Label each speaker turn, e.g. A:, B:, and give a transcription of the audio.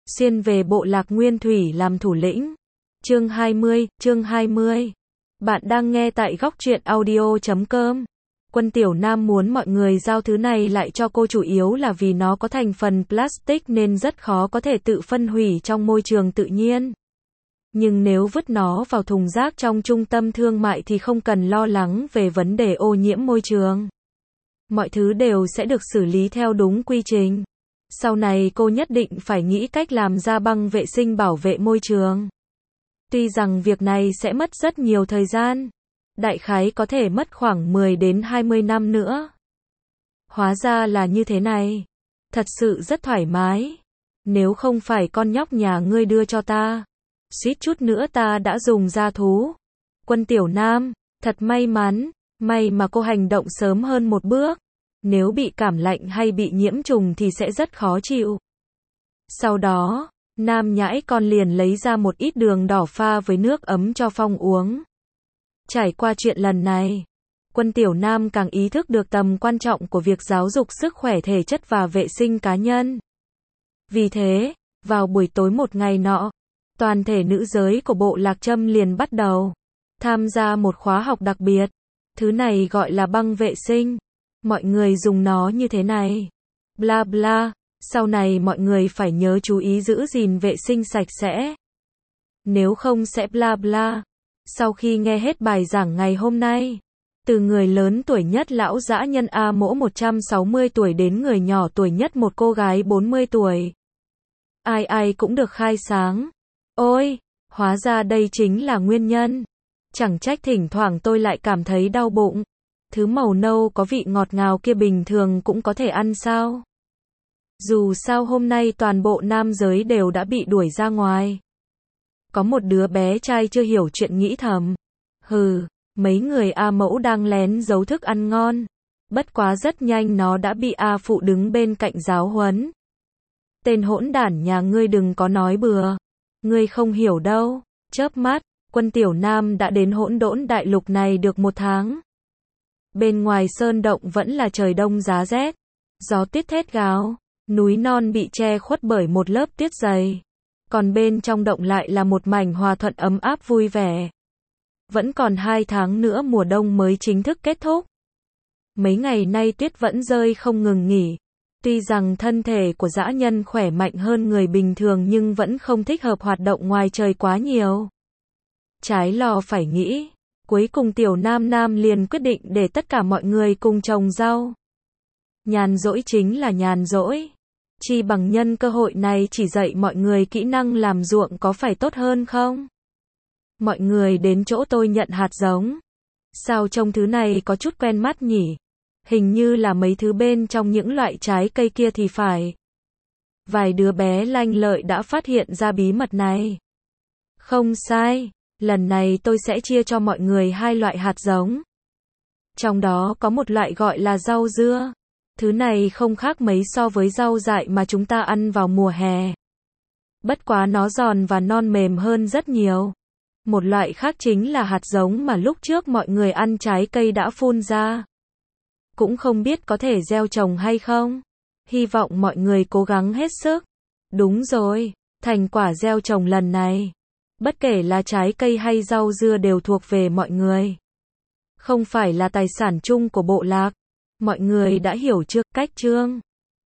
A: xuyên về bộ lạc Nguyên Thủy làm thủ lĩnh. Chương 20. Bạn đang nghe tại góc truyện audio.com. Quân Tiểu Nam muốn mọi người giao thứ này lại cho cô chủ yếu là vì nó có thành phần plastic nên rất khó có thể tự phân hủy trong môi trường tự nhiên. Nhưng nếu vứt nó vào thùng rác trong trung tâm thương mại thì không cần lo lắng về vấn đề ô nhiễm môi trường. Mọi thứ đều sẽ được xử lý theo đúng quy trình. Sau này cô nhất định phải nghĩ cách làm ra băng vệ sinh bảo vệ môi trường. Tuy rằng việc này sẽ mất rất nhiều thời gian, đại khái có thể mất khoảng 10 đến 20 năm nữa. Hóa ra là như thế này. Thật sự rất thoải mái. Nếu không phải con nhóc nhà ngươi đưa cho ta, suýt chút nữa ta đã dùng da thú. Quân Tiểu Nam, thật may mắn, may mà cô hành động sớm hơn một bước. Nếu bị cảm lạnh hay bị nhiễm trùng thì sẽ rất khó chịu. Sau đó, Nam nhãi con liền lấy ra một ít đường đỏ pha với nước ấm cho Phong uống. Trải qua chuyện lần này, Quân Tiểu Nam càng ý thức được tầm quan trọng của việc giáo dục sức khỏe thể chất và vệ sinh cá nhân. Vì thế, vào buổi tối một ngày nọ, toàn thể nữ giới của bộ lạc Trâm liền bắt đầu tham gia một khóa học đặc biệt. Thứ này gọi là băng vệ sinh. Mọi người dùng nó như thế này. Bla bla, sau này mọi người phải nhớ chú ý giữ gìn vệ sinh sạch sẽ. Nếu không sẽ bla bla. Sau khi nghe hết bài giảng ngày hôm nay, từ người lớn tuổi nhất lão dã nhân A Mỗ 160 tuổi đến người nhỏ tuổi nhất một cô gái 40 tuổi. Ai ai cũng được khai sáng. Ôi, hóa ra đây chính là nguyên nhân. Chẳng trách thỉnh thoảng tôi lại cảm thấy đau bụng. Thứ màu nâu có vị ngọt ngào kia bình thường cũng có thể ăn sao? Dù sao hôm nay toàn bộ nam giới đều đã bị đuổi ra ngoài. Có một đứa bé trai chưa hiểu chuyện nghĩ thầm. Hừ, mấy người A Mẫu đang lén giấu thức ăn ngon. Bất quá rất nhanh nó đã bị A Phụ đứng bên cạnh giáo huấn. Tên hỗn đản nhà ngươi đừng có nói bừa. Ngươi không hiểu đâu. Chớp mắt, Quân Tiểu Nam đã đến hỗn độn đại lục này được 1 tháng. Bên ngoài sơn động vẫn là trời đông giá rét. Gió tuyết thét gào. Núi non bị che khuất bởi một lớp tuyết dày. Còn bên trong động lại là một mảnh hòa thuận ấm áp vui vẻ. Vẫn còn 2 tháng nữa mùa đông mới chính thức kết thúc. Mấy ngày nay tuyết vẫn rơi không ngừng nghỉ. Tuy rằng thân thể của dã nhân khỏe mạnh hơn người bình thường nhưng vẫn không thích hợp hoạt động ngoài trời quá nhiều. Trái lo phải nghĩ. Cuối cùng Tiểu Nam liền quyết định để tất cả mọi người cùng trồng rau. Nhàn rỗi chính là nhàn rỗi. Chi bằng nhân cơ hội này chỉ dạy mọi người kỹ năng làm ruộng có phải tốt hơn không? Mọi người đến chỗ tôi nhận hạt giống. Sao trông thứ này có chút quen mắt nhỉ? Hình như là mấy thứ bên trong những loại trái cây kia thì phải. Vài đứa bé lanh lợi đã phát hiện ra bí mật này. Không sai, lần này tôi sẽ chia cho mọi người 2 loại hạt giống. Trong đó có một loại gọi là rau dưa. Thứ này không khác mấy so với rau dại mà chúng ta ăn vào mùa hè. Bất quá nó giòn và non mềm hơn rất nhiều. Một loại khác chính là hạt giống mà lúc trước mọi người ăn trái cây đã phun ra. Cũng không biết có thể gieo trồng hay không. Hy vọng mọi người cố gắng hết sức. Đúng rồi, thành quả gieo trồng lần này, bất kể là trái cây hay rau dưa đều thuộc về mọi người. Không phải là tài sản chung của bộ lạc. Mọi người đã hiểu chưa? Cách chương